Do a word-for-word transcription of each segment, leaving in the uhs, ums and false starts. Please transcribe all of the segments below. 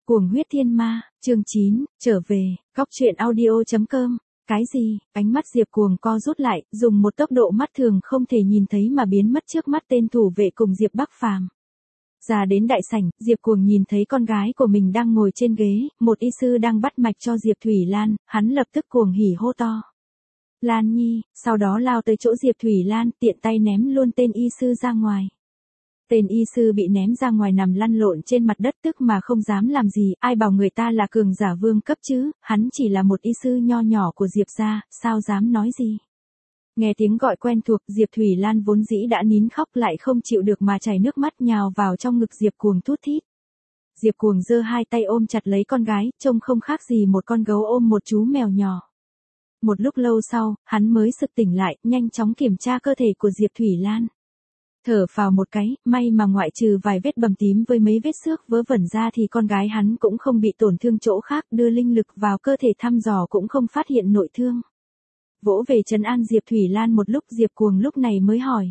Cuồng huyết thiên ma, chương chín, trở về, góc truyện audio.com. Cái gì? Ánh mắt Diệp Cuồng co rút lại, dùng một tốc độ mắt thường không thể nhìn thấy mà biến mất trước mắt tên thủ vệ cùng Diệp Bắc Phàm. Ra đến đại sảnh, Diệp Cuồng nhìn thấy con gái của mình đang ngồi trên ghế, một y sư đang bắt mạch cho Diệp Thủy Lan, hắn lập tức cuồng hỉ hô to. Lan Nhi, sau đó lao tới chỗ Diệp Thủy Lan, tiện tay ném luôn tên y sư ra ngoài. Tên y sư bị ném ra ngoài nằm lăn lộn trên mặt đất tức mà không dám làm gì, ai bảo người ta là cường giả vương cấp chứ, hắn chỉ là một y sư nho nhỏ của Diệp gia, sao dám nói gì. Nghe tiếng gọi quen thuộc, Diệp Thủy Lan vốn dĩ đã nín khóc lại không chịu được mà chảy nước mắt nhào vào trong ngực Diệp Cuồng thút thít. Diệp Cuồng giơ hai tay ôm chặt lấy con gái, trông không khác gì một con gấu ôm một chú mèo nhỏ. Một lúc lâu sau, hắn mới sực tỉnh lại, nhanh chóng kiểm tra cơ thể của Diệp Thủy Lan. Thở phào một cái, may mà ngoại trừ vài vết bầm tím với mấy vết xước vớ vẩn ra thì con gái hắn cũng không bị tổn thương chỗ khác, đưa linh lực vào cơ thể thăm dò cũng không phát hiện nội thương. Vỗ về trấn an Diệp Thủy Lan một lúc, Diệp Cuồng lúc này mới hỏi.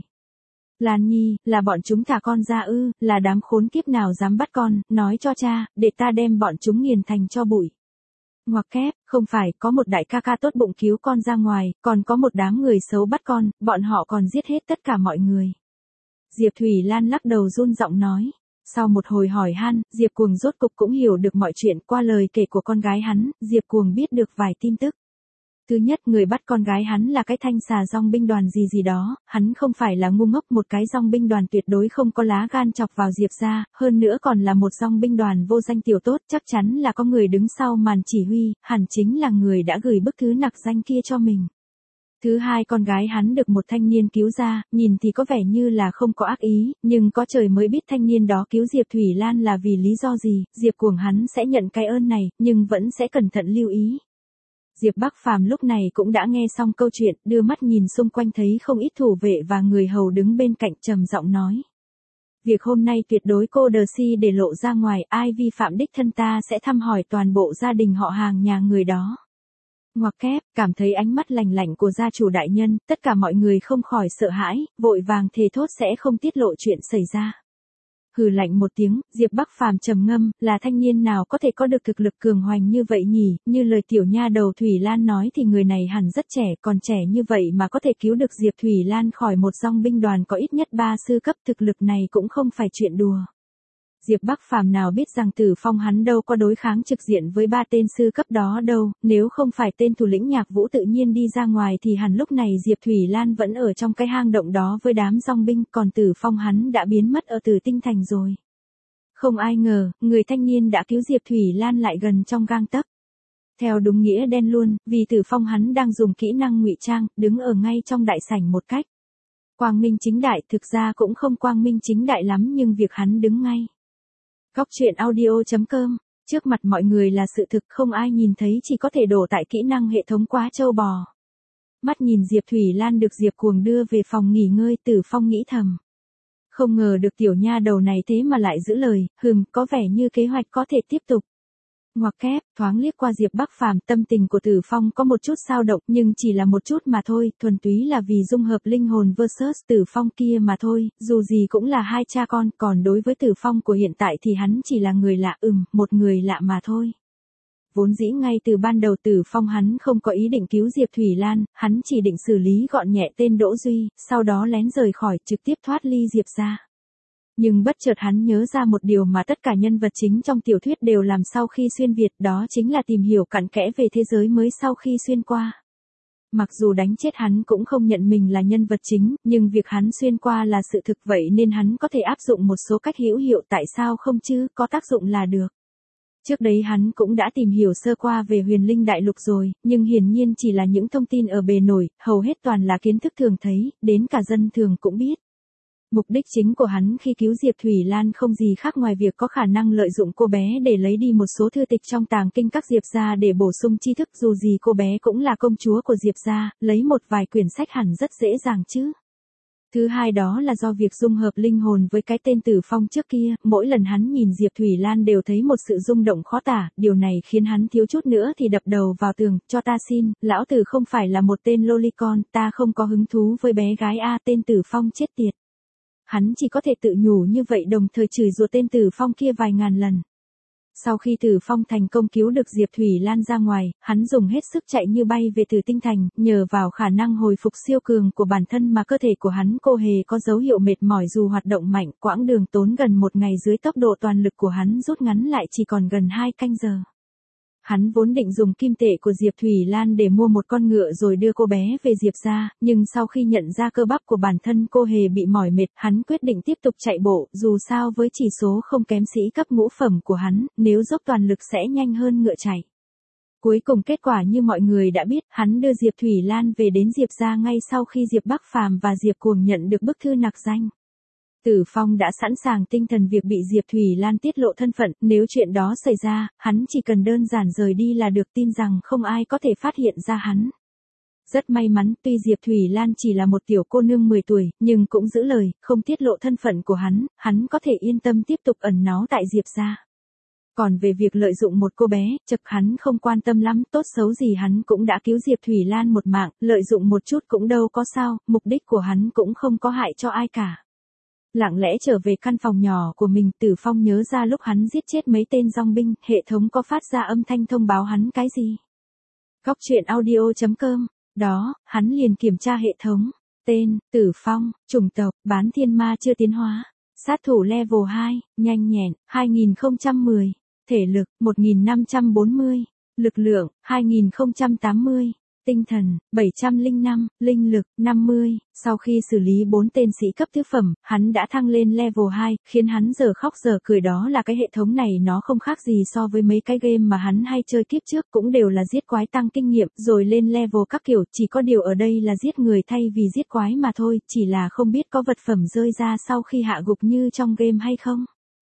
Lan Nhi, là bọn chúng thả con ra ư, là đám khốn kiếp nào dám bắt con, nói cho cha, để ta đem bọn chúng nghiền thành cho bụi. Ngoặc kép, không phải, có một đại ca ca tốt bụng cứu con ra ngoài, còn có một đám người xấu bắt con, bọn họ còn giết hết tất cả mọi người. Diệp Thủy Lan lắc đầu run giọng nói. Sau một hồi hỏi han, Diệp Cuồng rốt cục cũng hiểu được mọi chuyện qua lời kể của con gái hắn, Diệp Cuồng biết được vài tin tức. Thứ nhất, người bắt con gái hắn là cái thanh xà dòng binh đoàn gì gì đó, hắn không phải là ngu ngốc, một cái dòng binh đoàn tuyệt đối không có lá gan chọc vào Diệp gia, hơn nữa còn là một dòng binh đoàn vô danh tiểu tốt, chắc chắn là có người đứng sau màn chỉ huy, hẳn chính là người đã gửi bức thư nặc danh kia cho mình. Thứ hai, con gái hắn được một thanh niên cứu ra, nhìn thì có vẻ như là không có ác ý, nhưng có trời mới biết thanh niên đó cứu Diệp Thủy Lan là vì lý do gì, Diệp Cuồng hắn sẽ nhận cái ơn này, nhưng vẫn sẽ cẩn thận lưu ý. Diệp Bắc Phàm lúc này cũng đã nghe xong câu chuyện, đưa mắt nhìn xung quanh thấy không ít thủ vệ và người hầu đứng bên cạnh, trầm giọng nói. Việc hôm nay tuyệt đối cô đờ si để lộ ra ngoài, ai vi phạm đích thân ta sẽ thăm hỏi toàn bộ gia đình họ hàng nhà người đó. Ngoặc kép, cảm thấy ánh mắt lạnh lạnh của gia chủ đại nhân, tất cả mọi người không khỏi sợ hãi, vội vàng thề thốt sẽ không tiết lộ chuyện xảy ra. Hừ lạnh một tiếng, Diệp Bắc Phàm trầm ngâm, là thanh niên nào có thể có được thực lực cường hoành như vậy nhỉ, như lời tiểu nha đầu Thủy Lan nói thì người này hẳn rất trẻ, còn trẻ như vậy mà có thể cứu được Diệp Thủy Lan khỏi một dòng binh đoàn có ít nhất ba sư cấp, thực lực này cũng không phải chuyện đùa. Diệp Bắc Phàm nào biết rằng Tử Phong hắn đâu có đối kháng trực diện với ba tên sư cấp đó đâu, nếu không phải tên thủ lĩnh Nhạc Vũ tự nhiên đi ra ngoài thì hẳn lúc này Diệp Thủy Lan vẫn ở trong cái hang động đó với đám dòng binh, còn Tử Phong hắn đã biến mất ở Tử Tinh Thành rồi. Không ai ngờ, người thanh niên đã cứu Diệp Thủy Lan lại gần trong gang tấc. Theo đúng nghĩa đen luôn, vì Tử Phong hắn đang dùng kỹ năng ngụy trang, đứng ở ngay trong đại sảnh một cách quang minh chính đại, thực ra cũng không quang minh chính đại lắm nhưng việc hắn đứng ngay. Góc truyện audio.com, trước mặt mọi người là sự thực không ai nhìn thấy, chỉ có thể đổ tại kỹ năng hệ thống quá trâu bò. Mắt nhìn Diệp Thủy Lan được Diệp Cuồng đưa về phòng nghỉ ngơi, Tử Phong nghĩ thầm. Không ngờ được tiểu nha đầu này thế mà lại giữ lời, hừm, có vẻ như kế hoạch có thể tiếp tục. Ngoặc kép, thoáng liếc qua Diệp Bắc Phàm, tâm tình của Tử Phong có một chút dao động nhưng chỉ là một chút mà thôi, thuần túy là vì dung hợp linh hồn versus Tử Phong kia mà thôi, dù gì cũng là hai cha con, còn đối với Tử Phong của hiện tại thì hắn chỉ là người lạ, ừm, một người lạ mà thôi. Vốn dĩ ngay từ ban đầu Tử Phong hắn không có ý định cứu Diệp Thủy Lan, hắn chỉ định xử lý gọn nhẹ tên Đỗ Duy, sau đó lén rời khỏi, trực tiếp thoát ly Diệp gia. Nhưng bất chợt hắn nhớ ra một điều mà tất cả nhân vật chính trong tiểu thuyết đều làm sau khi xuyên Việt, đó chính là tìm hiểu cặn kẽ về thế giới mới sau khi xuyên qua. Mặc dù đánh chết hắn cũng không nhận mình là nhân vật chính, nhưng việc hắn xuyên qua là sự thực vậy nên hắn có thể áp dụng một số cách hữu hiệu, tại sao không chứ, có tác dụng là được. Trước đấy hắn cũng đã tìm hiểu sơ qua về Huyền Linh Đại Lục rồi, nhưng hiển nhiên chỉ là những thông tin ở bề nổi, hầu hết toàn là kiến thức thường thấy, đến cả dân thường cũng biết. Mục đích chính của hắn khi cứu Diệp Thủy Lan không gì khác ngoài việc có khả năng lợi dụng cô bé để lấy đi một số thư tịch trong tàng kinh các Diệp gia để bổ sung tri thức, dù gì cô bé cũng là công chúa của Diệp gia, lấy một vài quyển sách hẳn rất dễ dàng chứ. Thứ hai đó là do việc dung hợp linh hồn với cái tên Tử Phong trước kia, mỗi lần hắn nhìn Diệp Thủy Lan đều thấy một sự rung động khó tả, điều này khiến hắn thiếu chút nữa thì đập đầu vào tường, cho ta xin, lão tử không phải là một tên lolicon, ta không có hứng thú với bé gái a, tên Tử Phong chết tiệt. Hắn chỉ có thể tự nhủ như vậy đồng thời chửi rủa tên Tử Phong kia vài ngàn lần. Sau khi Tử Phong thành công cứu được Diệp Thủy Lan ra ngoài, hắn dùng hết sức chạy như bay về Tử Tinh thành, nhờ vào khả năng hồi phục siêu cường của bản thân mà cơ thể của hắn cô hề có dấu hiệu mệt mỏi dù hoạt động mạnh, quãng đường tốn gần một ngày dưới tốc độ toàn lực của hắn rút ngắn lại chỉ còn gần hai canh giờ. Hắn vốn định dùng kim tệ của Diệp Thủy Lan để mua một con ngựa rồi đưa cô bé về Diệp gia, nhưng sau khi nhận ra cơ bắp của bản thân cô hề bị mỏi mệt, hắn quyết định tiếp tục chạy bộ, dù sao với chỉ số không kém sĩ cấp ngũ phẩm của hắn, nếu dốc toàn lực sẽ nhanh hơn ngựa chạy. Cuối cùng kết quả như mọi người đã biết, hắn đưa Diệp Thủy Lan về đến Diệp gia ngay sau khi Diệp Bắc Phàm và Diệp Cuồng nhận được bức thư nặc danh. Tử Phong đã sẵn sàng tinh thần việc bị Diệp Thủy Lan tiết lộ thân phận, nếu chuyện đó xảy ra, hắn chỉ cần đơn giản rời đi là được, tin rằng không ai có thể phát hiện ra hắn. Rất may mắn, tuy Diệp Thủy Lan chỉ là một tiểu cô nương mười tuổi, nhưng cũng giữ lời, không tiết lộ thân phận của hắn, hắn có thể yên tâm tiếp tục ẩn náu tại Diệp gia. Còn về việc lợi dụng một cô bé, chật hắn không quan tâm lắm, tốt xấu gì hắn cũng đã cứu Diệp Thủy Lan một mạng, lợi dụng một chút cũng đâu có sao, mục đích của hắn cũng không có hại cho ai cả. Lặng lẽ trở về căn phòng nhỏ của mình, Tử Phong nhớ ra lúc hắn giết chết mấy tên dòng binh, hệ thống có phát ra âm thanh thông báo hắn cái gì. Góc truyện audio chấm com, đó, hắn liền kiểm tra hệ thống. Tên, Tử Phong, chủng tộc, bán thiên ma chưa tiến hóa, sát thủ level hai, nhanh nhẹn, hai nghìn không trăm mười, thể lực, một nghìn năm trăm bốn mươi, lực lượng, hai nghìn không trăm tám mươi. Tinh thần, bảy trăm lẻ năm, linh lực, năm mươi, sau khi xử lý bốn tên sĩ cấp tứ phẩm, hắn đã thăng lên level hai, khiến hắn giờ khóc giờ cười, đó là cái hệ thống này nó không khác gì so với mấy cái game mà hắn hay chơi kiếp trước, cũng đều là giết quái tăng kinh nghiệm, rồi lên level các kiểu, chỉ có điều ở đây là giết người thay vì giết quái mà thôi, chỉ là không biết có vật phẩm rơi ra sau khi hạ gục như trong game hay không.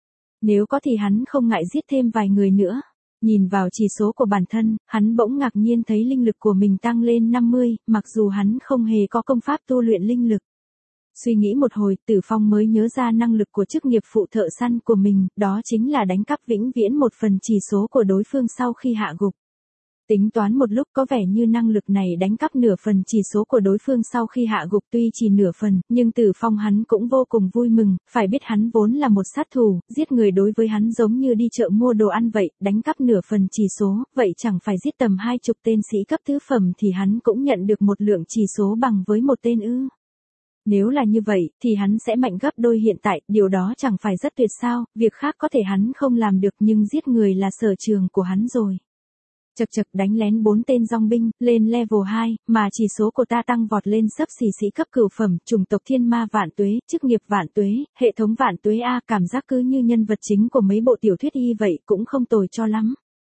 Nếu có thì hắn không ngại giết thêm vài người nữa. Nhìn vào chỉ số của bản thân, hắn bỗng ngạc nhiên thấy linh lực của mình tăng lên năm mươi, mặc dù hắn không hề có công pháp tu luyện linh lực. Suy nghĩ một hồi, Tử Phong mới nhớ ra năng lực của chức nghiệp phụ thợ săn của mình, đó chính là đánh cắp vĩnh viễn một phần chỉ số của đối phương sau khi hạ gục. Tính toán một lúc có vẻ như năng lực này đánh cắp nửa phần chỉ số của đối phương sau khi hạ gục, tuy chỉ nửa phần, nhưng Tử Phong hắn cũng vô cùng vui mừng, phải biết hắn vốn là một sát thủ, giết người đối với hắn giống như đi chợ mua đồ ăn vậy, đánh cắp nửa phần chỉ số, vậy chẳng phải giết tầm hai chục tên sĩ cấp tứ phẩm thì hắn cũng nhận được một lượng chỉ số bằng với một tên ư. Nếu là như vậy, thì hắn sẽ mạnh gấp đôi hiện tại, điều đó chẳng phải rất tuyệt sao, việc khác có thể hắn không làm được nhưng giết người là sở trường của hắn rồi. Chật chật, đánh lén bốn tên dòng binh, lên level hai, mà chỉ số của ta tăng vọt lên sấp xỉ sĩ cấp cửu phẩm, chủng tộc thiên ma vạn tuế, chức nghiệp vạn tuế, hệ thống vạn tuế A, cảm giác cứ như nhân vật chính của mấy bộ tiểu thuyết y vậy, cũng không tồi cho lắm.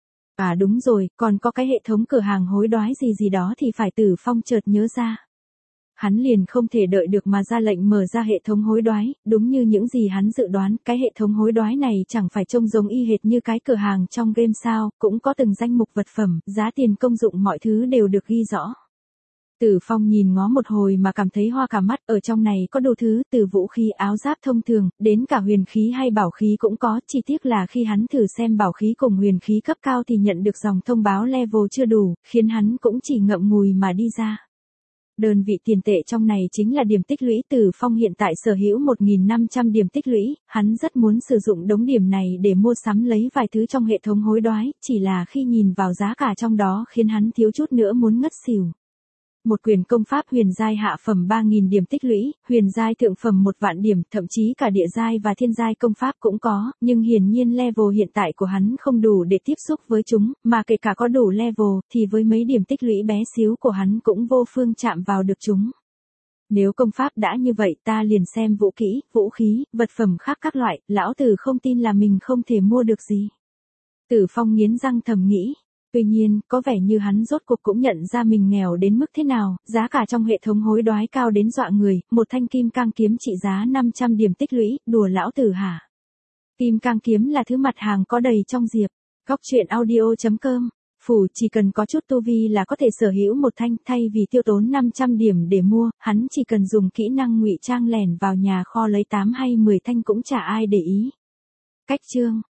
À đúng rồi, còn có cái hệ thống cửa hàng hối đoái gì gì đó thì phải. Tử Phong chợt nhớ ra. Hắn liền không thể đợi được mà ra lệnh mở ra hệ thống hối đoái, đúng như những gì hắn dự đoán, cái hệ thống hối đoái này chẳng phải trông giống y hệt như cái cửa hàng trong game sao, cũng có từng danh mục vật phẩm, giá tiền công dụng mọi thứ đều được ghi rõ. Tử Phong nhìn ngó một hồi mà cảm thấy hoa cả mắt, ở trong này có đủ thứ, từ vũ khí áo giáp thông thường, đến cả huyền khí hay bảo khí cũng có, chi tiết là khi hắn thử xem bảo khí cùng huyền khí cấp cao thì nhận được dòng thông báo level chưa đủ, khiến hắn cũng chỉ ngậm ngùi mà đi ra. Đơn vị tiền tệ trong này chính là điểm tích lũy. Tử Phong hiện tại sở hữu một nghìn năm trăm điểm tích lũy, hắn rất muốn sử dụng đống điểm này để mua sắm lấy vài thứ trong hệ thống hối đoái, chỉ là khi nhìn vào giá cả trong đó khiến hắn thiếu chút nữa muốn ngất xỉu. Một quyền công pháp huyền giai hạ phẩm ba nghìn điểm tích lũy, huyền giai thượng phẩm một vạn điểm, thậm chí cả địa giai và thiên giai công pháp cũng có, nhưng hiển nhiên level hiện tại của hắn không đủ để tiếp xúc với chúng, mà kể cả có đủ level, thì với mấy điểm tích lũy bé xíu của hắn cũng vô phương chạm vào được chúng. Nếu công pháp đã như vậy ta liền xem vũ kỹ, vũ khí, vật phẩm khác các loại, lão tử không tin là mình không thể mua được gì. Tử Phong nghiến răng thầm nghĩ. Tuy nhiên, có vẻ như hắn rốt cuộc cũng nhận ra mình nghèo đến mức thế nào, giá cả trong hệ thống hối đoái cao đến dọa người, một thanh kim cang kiếm trị giá năm trăm điểm tích lũy, đùa lão tử hả? Kim cang kiếm là thứ mặt hàng có đầy trong Diệp. Góc truyện audio chấm com, phủ chỉ cần có chút tu vi là có thể sở hữu một thanh, thay vì tiêu tốn năm trăm điểm để mua, hắn chỉ cần dùng kỹ năng ngụy trang lẻn vào nhà kho lấy tám hay mười thanh cũng chả ai để ý. Cách chương